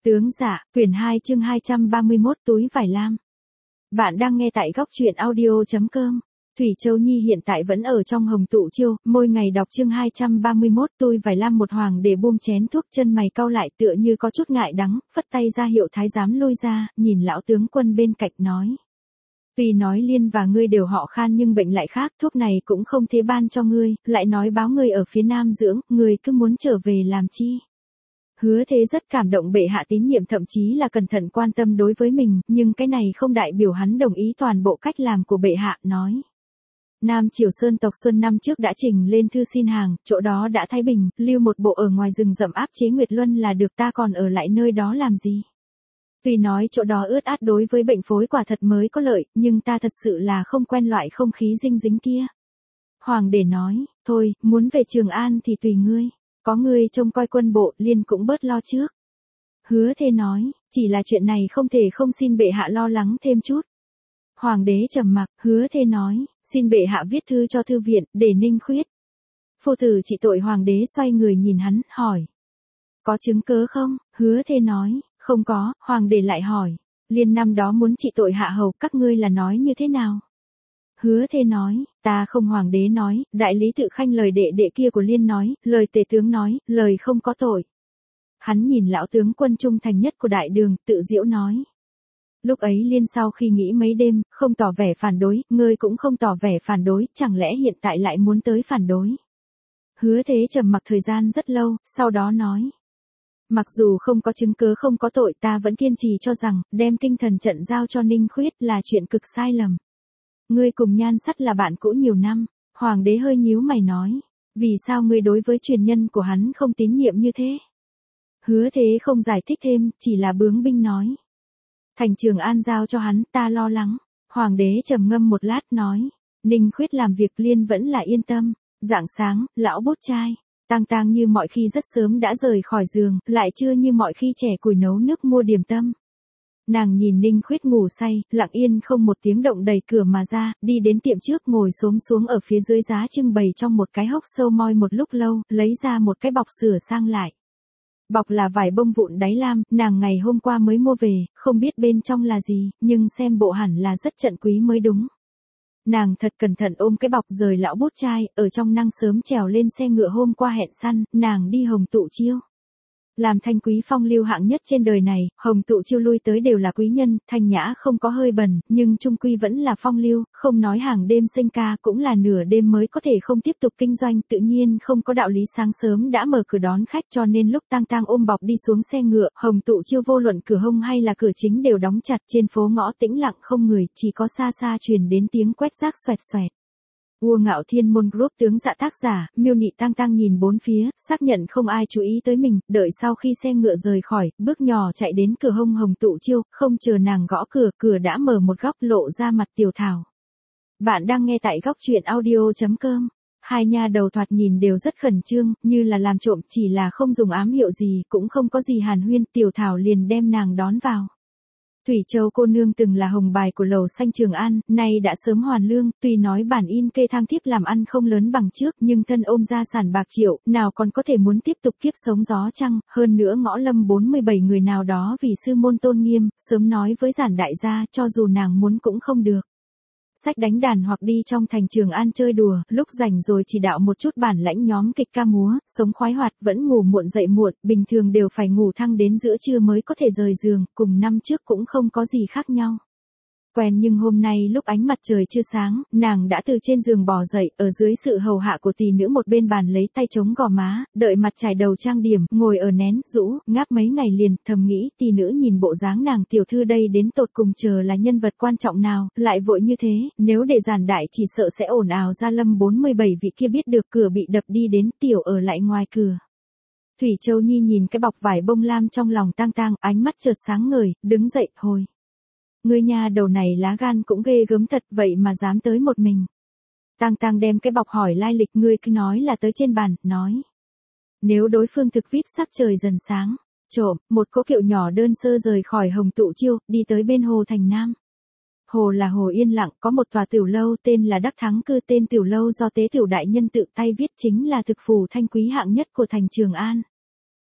Tướng dạ, quyển 2 chương 231 túi vải lam. Bạn đang nghe tại góc truyện audio.com. Thủy Châu Nhi hiện tại vẫn ở trong hồng tụ chiêu, mỗi ngày đọc chương 231 túi vải lam một hoàng để buông chén thuốc, chân mày cau lại tựa như có chút ngại đắng, phất tay ra hiệu thái giám lui ra, nhìn lão tướng quân bên cạnh nói. Vì nói Liên và ngươi đều họ Khan nhưng bệnh lại khác, thuốc này cũng không thế ban cho ngươi, lại nói báo ngươi ở phía Nam dưỡng, ngươi cứ muốn trở về làm chi. Hứa Thế rất cảm động bệ hạ tín nhiệm, thậm chí là cẩn thận quan tâm đối với mình, nhưng cái này không đại biểu hắn đồng ý toàn bộ cách làm của bệ hạ, nói. Nam Triều Sơn tộc Xuân năm trước đã trình lên thư xin hàng, chỗ đó đã thái bình, lưu một bộ ở ngoài rừng rậm áp chế Nguyệt Luân là được, ta còn ở lại nơi đó làm gì. Vì nói chỗ đó ướt át đối với bệnh phối quả thật mới có lợi, nhưng ta thật sự là không quen loại không khí dinh dính kia. Hoàng đế nói, thôi, muốn về Trường An thì tùy ngươi. Có ngươi trông coi quân bộ, Liên cũng bớt lo trước. Hứa Thế nói, chỉ là chuyện này không thể không xin bệ hạ lo lắng thêm chút. Hoàng đế trầm mặc, Hứa Thế nói, xin bệ hạ viết thư cho thư viện, để Ninh Khuyết. Phu tử trị tội. Hoàng đế xoay người nhìn hắn, hỏi. Có chứng cớ không? Hứa Thế nói, không có. Hoàng đế lại hỏi, Liên năm đó muốn trị tội hạ hầu, các ngươi là nói như thế nào? Hứa Thế nói, ta không. Hoàng đế nói, đại lý Tự Khanh lời đệ đệ kia của Liên nói, lời tề tướng nói, lời không có tội. Hắn nhìn lão tướng quân trung thành nhất của đại đường, tự giễu nói. Lúc ấy Liên sau khi nghĩ mấy đêm, không tỏ vẻ phản đối, ngươi cũng không tỏ vẻ phản đối, chẳng lẽ hiện tại lại muốn tới phản đối? Hứa Thế trầm mặc thời gian rất lâu, sau đó nói. Mặc dù không có chứng cớ không có tội, ta vẫn kiên trì cho rằng, đem Kinh Thần trận giao cho Ninh Khuyết là chuyện cực sai lầm. Ngươi cùng Nhan Sắt là bạn cũ nhiều năm. Hoàng đế hơi nhíu mày nói. Vì sao ngươi đối với truyền nhân của hắn không tín nhiệm như thế? Hứa Thế không giải thích thêm, chỉ là bướng binh nói. Thành Trường An giao cho hắn, ta lo lắng. Hoàng đế trầm ngâm một lát nói. Ninh Khuyết làm việc Liên vẫn là yên tâm. Rạng sáng, lão bút trai. Tang Tang như mọi khi rất sớm đã rời khỏi giường, lại chưa như mọi khi trẻ củi nấu nước mua điểm tâm. Nàng nhìn Ninh Khuyết ngủ say, lặng yên không một tiếng động đẩy cửa mà ra, đi đến tiệm trước ngồi xổm xuống ở phía dưới giá trưng bày trong một cái hốc sâu moi một lúc lâu, lấy ra một cái bọc sửa sang lại. Bọc là vải bông vụn đáy lam, nàng ngày hôm qua mới mua về, không biết bên trong là gì, nhưng xem bộ hẳn là rất trận quý mới đúng. Nàng thật cẩn thận ôm cái bọc rời lão bút trai, ở trong năng sớm trèo lên xe ngựa hôm qua hẹn săn, nàng đi hồng tụ chiêu. Làm thanh quý phong lưu hạng nhất trên đời này, hồng tụ chiêu lui tới đều là quý nhân, thanh nhã không có hơi bẩn, nhưng trung quy vẫn là phong lưu, không nói hàng đêm sinh ca cũng là nửa đêm mới có thể không tiếp tục kinh doanh, tự nhiên không có đạo lý sáng sớm đã mở cửa đón khách, cho nên lúc Tang Tang ôm bọc đi xuống xe ngựa, hồng tụ chiêu vô luận cửa hông hay là cửa chính đều đóng chặt, trên phố ngõ tĩnh lặng không người, chỉ có xa xa truyền đến tiếng quét rác xoẹt xoẹt. Vua Ngạo Thiên Môn Group tướng dạ tác giả, Miêu Nị Tang Tang nhìn bốn phía, xác nhận không ai chú ý tới mình, đợi sau khi xe ngựa rời khỏi, bước nhỏ chạy đến cửa hông hồng tụ chiêu, không chờ nàng gõ cửa, cửa đã mở một góc lộ ra mặt Tiểu Thảo. Bạn đang nghe tại góc truyện audio.com. Hai nha đầu thoạt nhìn đều rất khẩn trương, như là làm trộm, chỉ là không dùng ám hiệu gì, cũng không có gì hàn huyên, Tiểu Thảo liền đem nàng đón vào. Thủy Châu cô nương từng là hồng bài của lầu xanh Trường An, nay đã sớm hoàn lương, tuy nói bản in kê thang thiếp làm ăn không lớn bằng trước, nhưng thân ôm gia sản bạc triệu, nào còn có thể muốn tiếp tục kiếp sống gió trăng, hơn nữa ngõ lâm 47 người nào đó vì sư môn tôn nghiêm, sớm nói với giản đại gia, cho dù nàng muốn cũng không được. Sách đánh đàn hoặc đi trong thành Trường An chơi đùa, lúc rảnh rồi chỉ đạo một chút bản lãnh nhóm kịch ca múa, sống khoái hoạt, vẫn ngủ muộn dậy muộn, bình thường đều phải ngủ thăng đến giữa trưa mới có thể rời giường, cùng năm trước cũng không có gì khác nhau. Quen nhưng hôm nay lúc ánh mặt trời chưa sáng, nàng đã từ trên giường bò dậy, ở dưới sự hầu hạ của tỷ nữ một bên bàn lấy tay chống gò má, đợi mặt trải đầu trang điểm, ngồi ở nén, rũ, ngáp mấy ngày liền, thầm nghĩ tỷ nữ nhìn bộ dáng nàng tiểu thư đây đến tột cùng chờ là nhân vật quan trọng nào, lại vội như thế, nếu để giản đại chỉ sợ sẽ ồn ào ra lâm 47 vị kia biết được cửa bị đập đi đến tiểu ở lại ngoài cửa. Thủy Châu Nhi nhìn cái bọc vải bông lam trong lòng Tang Tang, ánh mắt chợt sáng ngời, đứng dậy, hồi. Ngươi nha đầu này lá gan cũng ghê gớm thật, vậy mà dám tới một mình. Tang Tang đem cái bọc hỏi lai lịch, ngươi cứ nói là tới trên bàn, nói. Nếu đối phương thực vip sắc trời dần sáng, trộm, một cỗ kiệu nhỏ đơn sơ rời khỏi hồng tụ chiêu, đi tới bên hồ Thành Nam. Hồ là hồ yên lặng, có một tòa tiểu lâu tên là Đắc Thắng Cư, tên tiểu lâu do tế tiểu đại nhân tự tay viết, chính là thực phủ thanh quý hạng nhất của thành Trường An.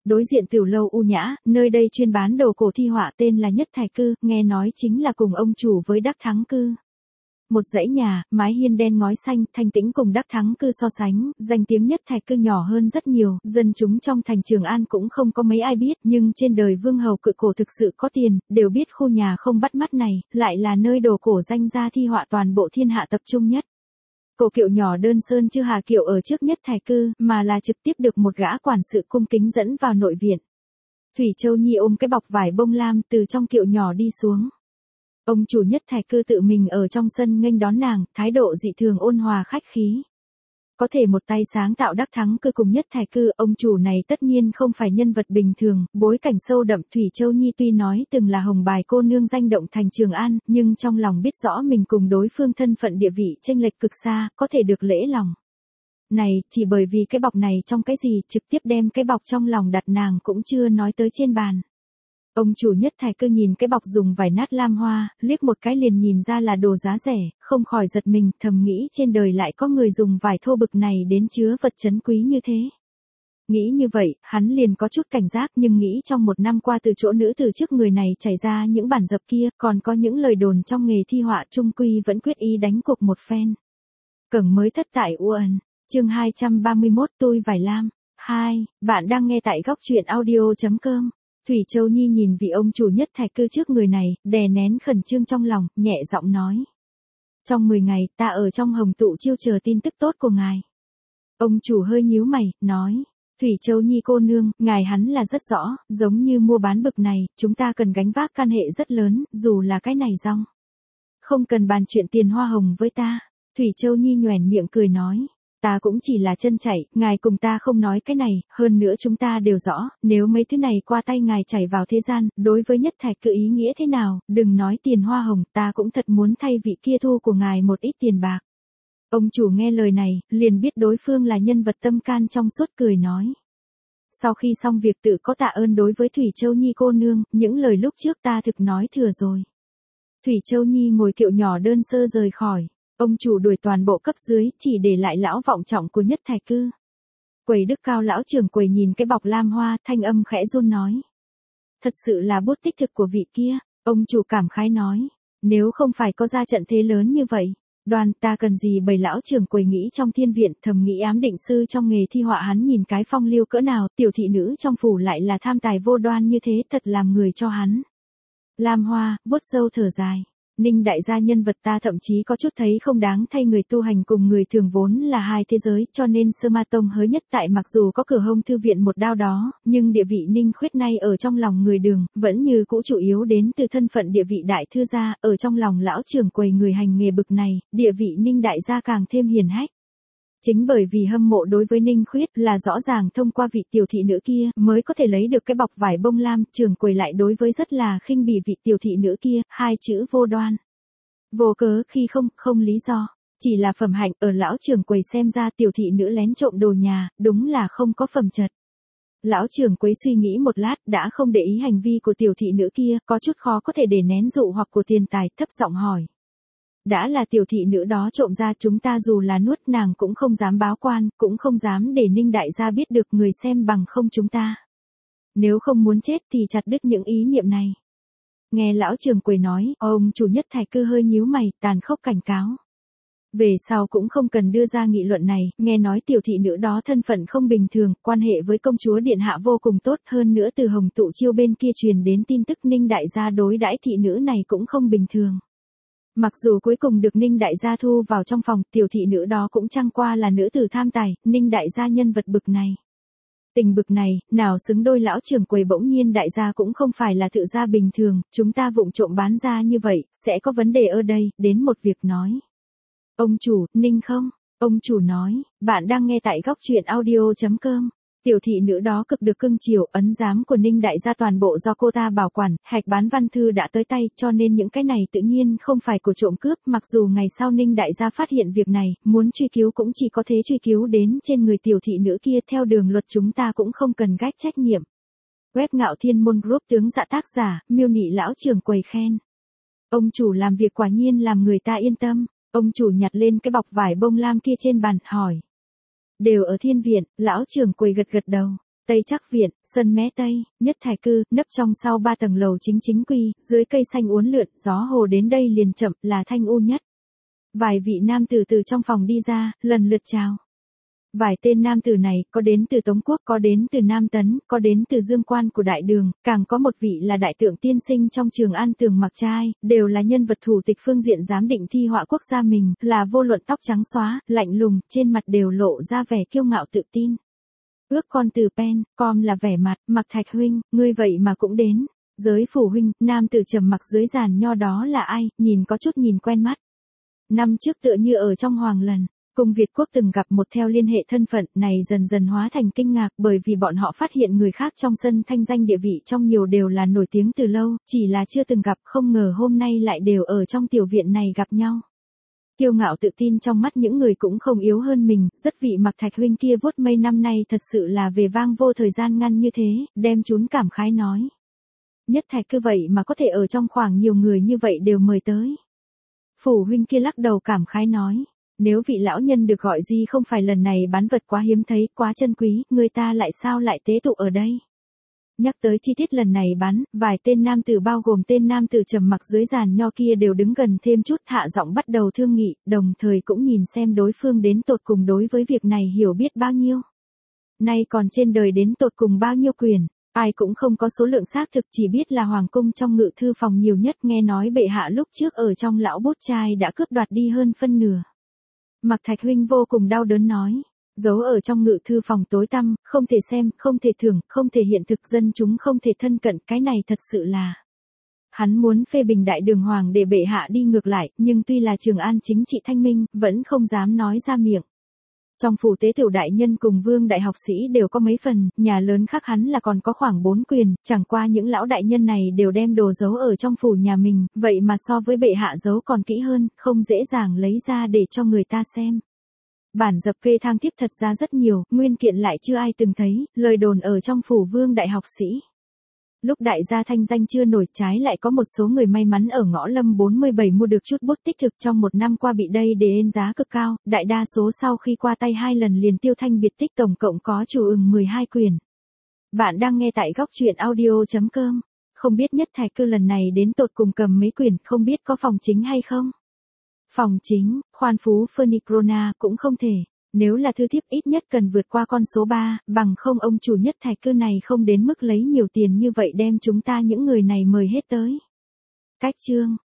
Đối diện tiểu lâu u nhã, nơi đây chuyên bán đồ cổ thi họa tên là Nhất Thải Cư, nghe nói chính là cùng ông chủ với Đắc Thắng Cư. Một dãy nhà, mái hiên đen ngói xanh, thanh tĩnh cùng Đắc Thắng Cư so sánh, danh tiếng Nhất Thải Cư nhỏ hơn rất nhiều, dân chúng trong thành Trường An cũng không có mấy ai biết, nhưng trên đời vương hầu cự cổ thực sự có tiền, đều biết khu nhà không bắt mắt này, lại là nơi đồ cổ danh gia thi họa toàn bộ thiên hạ tập trung nhất. Cổ kiệu nhỏ đơn sơn chưa hà kiệu ở trước Nhất Thải Cư, mà là trực tiếp được một gã quản sự cung kính dẫn vào nội viện. Thủy Châu Nhi ôm cái bọc vải bông lam từ trong kiệu nhỏ đi xuống. Ông chủ Nhất Thải Cư tự mình ở trong sân nghênh đón nàng, thái độ dị thường ôn hòa khách khí. Có thể một tay sáng tạo Đắc Thắng Cư cùng Nhất Thải Cư, ông chủ này tất nhiên không phải nhân vật bình thường, bối cảnh sâu đậm. Thủy Châu Nhi tuy nói từng là hồng bài cô nương danh động thành Trường An, nhưng trong lòng biết rõ mình cùng đối phương thân phận địa vị chênh lệch cực xa, có thể được lễ lòng. Này, chỉ bởi vì cái bọc này trong cái gì, trực tiếp đem cái bọc trong lòng đặt nàng cũng chưa nói tới trên bàn. Ông chủ Nhất Thải Cư nhìn cái bọc dùng vải nát lam hoa, liếc một cái liền nhìn ra là đồ giá rẻ, không khỏi giật mình, thầm nghĩ trên đời lại có người dùng vải thô bực này đến chứa vật trấn quý như thế. Nghĩ như vậy, hắn liền có chút cảnh giác, nhưng nghĩ trong một năm qua từ chỗ nữ từ trước người này chảy ra những bản dập kia, còn có những lời đồn trong nghề thi họa, chung quy vẫn quyết ý đánh cuộc một phen. Cổng mới thất tại UN, chương 231 tôi vải lam. 2. Bạn đang nghe tại góc truyện audio.com. Thủy Châu Nhi nhìn vị ông chủ Nhất Thải Cư trước người này, đè nén khẩn trương trong lòng, nhẹ giọng nói. Trong 10 ngày, ta ở trong hồng tụ chiêu chờ tin tức tốt của ngài. Ông chủ hơi nhíu mày, nói. Thủy Châu Nhi cô nương, ngài hắn là rất rõ, giống như mua bán bực này, chúng ta cần gánh vác can hệ rất lớn, dù là cái này rong. Không cần bàn chuyện tiền hoa hồng với ta. Thủy Châu Nhi nhoẻn miệng cười nói. Ta cũng chỉ là chân chảy, ngài cùng ta không nói cái này, hơn nữa chúng ta đều rõ, nếu mấy thứ này qua tay ngài chảy vào thế gian, đối với Nhất Thải Cư ý nghĩa thế nào, đừng nói tiền hoa hồng, ta cũng thật muốn thay vị kia thu của ngài một ít tiền bạc. Ông chủ nghe lời này, liền biết đối phương là nhân vật tâm can trong suốt, cười nói. Sau khi xong việc tự có tạ ơn đối với Thủy Châu Nhi cô nương, những lời lúc trước ta thực nói thừa rồi. Thủy Châu Nhi ngồi kiệu nhỏ đơn sơ rời khỏi. Ông chủ đuổi toàn bộ cấp dưới, chỉ để lại lão vọng trọng của Nhất Thải Cư. Quầy Đức Cao lão trưởng quầy nhìn cái bọc lam hoa, thanh âm khẽ run nói. Thật sự là bút tích thực của vị kia, ông chủ cảm khái nói. Nếu không phải có ra trận thế lớn như vậy, đoàn ta cần gì bày lão trưởng quầy nghĩ trong thiên viện, thầm nghĩ ám định sư trong nghề thi họa hắn nhìn cái phong lưu cỡ nào, tiểu thị nữ trong phủ lại là tham tài vô đoan như thế, thật làm người cho hắn. Lam hoa, vuốt râu thở dài. Ninh đại gia nhân vật ta thậm chí có chút thấy không đáng thay người tu hành cùng người thường vốn là hai thế giới, cho nên Sơ Ma Tông hới nhất tại mặc dù có cửa hông thư viện một đao đó, nhưng địa vị Ninh Khuyết nay ở trong lòng người Đường, vẫn như cũ chủ yếu đến từ thân phận địa vị đại thư gia, ở trong lòng lão trưởng quầy người hành nghề bực này, địa vị Ninh đại gia càng thêm hiền hách. Chính bởi vì hâm mộ đối với Ninh Khuyết là rõ ràng thông qua vị tiểu thị nữ kia mới có thể lấy được cái bọc vải bông lam, trưởng quầy lại đối với rất là khinh bỉ vị tiểu thị nữ kia, hai chữ vô đoan. Vô cớ khi không lý do, chỉ là phẩm hạnh, ở lão trưởng quầy xem ra tiểu thị nữ lén trộm đồ nhà, đúng là không có phẩm chật. Lão trưởng quầy suy nghĩ một lát đã không để ý hành vi của tiểu thị nữ kia, có chút khó có thể để nén dụ hoặc của tiền tài, thấp giọng hỏi. Đã là tiểu thị nữ đó trộm ra, chúng ta dù là nuốt nàng cũng không dám báo quan, cũng không dám để Ninh đại gia biết được, người xem bằng không chúng ta. Nếu không muốn chết thì chặt đứt những ý niệm này. Nghe lão trưởng quầy nói, ông chủ Nhất Thải Cư hơi nhíu mày, tàn khốc cảnh cáo. Về sau cũng không cần đưa ra nghị luận này, nghe nói tiểu thị nữ đó thân phận không bình thường, quan hệ với công chúa điện hạ vô cùng tốt, hơn nữa từ hồng tụ chiêu bên kia truyền đến tin tức Ninh đại gia đối đãi thị nữ này cũng không bình thường. Mặc dù cuối cùng được Ninh đại gia thu vào trong phòng, tiểu thị nữ đó cũng chẳng qua là nữ tử tham tài, Ninh đại gia nhân vật bực này. Tình bực này, nào xứng đôi lão trưởng quầy, bỗng nhiên đại gia cũng không phải là tự gia bình thường, chúng ta vụng trộm bán ra như vậy, sẽ có vấn đề ở đây, đến một việc nói. Ông chủ, Ninh không? Ông chủ nói, bạn đang nghe tại góc truyện audio.com. Tiểu thị nữ đó cực được cưng chiều, ấn giám của Ninh đại gia toàn bộ do cô ta bảo quản, hạch bán văn thư đã tới tay, cho nên những cái này tự nhiên không phải của trộm cướp, mặc dù ngày sau Ninh đại gia phát hiện việc này, muốn truy cứu cũng chỉ có thế truy cứu đến trên người tiểu thị nữ kia, theo đường luật chúng ta cũng không cần gánh trách nhiệm. Web Ngạo Thiên Môn Group tướng dạ tác giả, miêu nị lão trưởng quầy khen. Ông chủ làm việc quả nhiên làm người ta yên tâm, ông chủ nhặt lên cái bọc vải bông lam kia trên bàn, hỏi. Đều ở thiên viện, lão trưởng quầy gật gật đầu. Tây Trắc Viện, sân mé Tây, nhất thải cư, nấp trong sau 3 tầng lầu chính quy, dưới cây xanh uốn lượn, gió hồ đến đây liền chậm, là thanh u nhất. Vài vị nam tử từ trong phòng đi ra, lần lượt chào. Vài tên nam tử này, có đến từ Tống Quốc, có đến từ Nam Tấn, có đến từ Dương Quan của Đại Đường, càng có một vị là đại tượng tiên sinh trong Trường An Tường Mặc Trai, đều là nhân vật thủ tịch phương diện giám định thi họa quốc gia mình, là vô luận tóc trắng xóa, lạnh lùng, trên mặt đều lộ ra vẻ kiêu ngạo tự tin. Ước con từ pen, com là vẻ mặt, Mặc Thạch huynh, ngươi vậy mà cũng đến. Giới phủ huynh, nam tử trầm mặc dưới giàn nho đó là ai, nhìn có chút nhìn quen mắt. Năm trước tựa như ở trong Hoàng Lần, cùng Việt Quốc từng gặp một theo liên hệ thân phận này dần dần hóa thành kinh ngạc bởi vì bọn họ phát hiện người khác trong sân thanh danh địa vị trong nhiều đều là nổi tiếng từ lâu, chỉ là chưa từng gặp không ngờ hôm nay lại đều ở trong tiểu viện này gặp nhau. Kiêu ngạo tự tin trong mắt những người cũng không yếu hơn mình, rất vị Mặc Thạch huynh kia vuốt mây năm nay thật sự là về vang vô thời gian ngăn như thế, đem chúng cảm khái nói. Nhất Thạch cứ vậy mà có thể ở trong khoảng nhiều người như vậy đều mời tới. Phủ huynh kia lắc đầu cảm khái nói, nếu vị lão nhân được gọi gì không phải lần này bán vật quá hiếm thấy, quá chân quý, người ta lại sao lại tế tụ ở đây. Nhắc tới chi tiết lần này bán, vài tên nam tử bao gồm tên nam tử trầm mặc dưới giàn nho kia đều đứng gần thêm chút hạ giọng bắt đầu thương nghị, đồng thời cũng nhìn xem đối phương đến tột cùng đối với việc này hiểu biết bao nhiêu. Nay còn trên đời đến tột cùng bao nhiêu quyền, ai cũng không có số lượng xác thực chỉ biết là hoàng cung trong ngự thư phòng nhiều nhất nghe nói bệ hạ lúc trước ở trong lão bút trai đã cướp đoạt đi hơn phân nửa. Mặc Thạch huynh vô cùng đau đớn nói. Giấu ở trong ngự thư phòng tối tăm, không thể xem, không thể thưởng, không thể hiện thực dân chúng không thể thân cận, cái này thật sự là. Hắn muốn phê bình đại đường hoàng để bệ hạ đi ngược lại, nhưng tuy là Trường An chính trị thanh minh, vẫn không dám nói ra miệng. Trong phủ tế tiểu đại nhân cùng vương đại học sĩ đều có mấy phần, nhà lớn khác hắn là còn có khoảng 4 quyền, chẳng qua những lão đại nhân này đều đem đồ giấu ở trong phủ nhà mình, vậy mà so với bệ hạ giấu còn kỹ hơn, không dễ dàng lấy ra để cho người ta xem. Bản dập kê thang thiếp thật ra rất nhiều, nguyên kiện lại chưa ai từng thấy, lời đồn ở trong phủ vương đại học sĩ. Lúc đại gia thanh danh chưa nổi trái lại có một số người may mắn ở ngõ Lâm 47 mua được chút bút tích thực trong một năm qua bị đây đề ên giá cực cao, đại đa số sau khi qua tay 2 lần liền tiêu thanh biệt tích tổng cộng có chủ 12 quyền. Bạn đang nghe tại góc truyện audio.com, không biết Nhất Thạch cư lần này đến tột cùng cầm mấy quyền, không biết có phòng chính hay không? Phòng chính, khoan phú Phonicrona cũng không thể. Nếu là thư thiếp ít nhất cần vượt qua con số 3, bằng không ông chủ Nhất Thạch cư này không đến mức lấy nhiều tiền như vậy đem chúng ta những người này mời hết tới. Cách chương,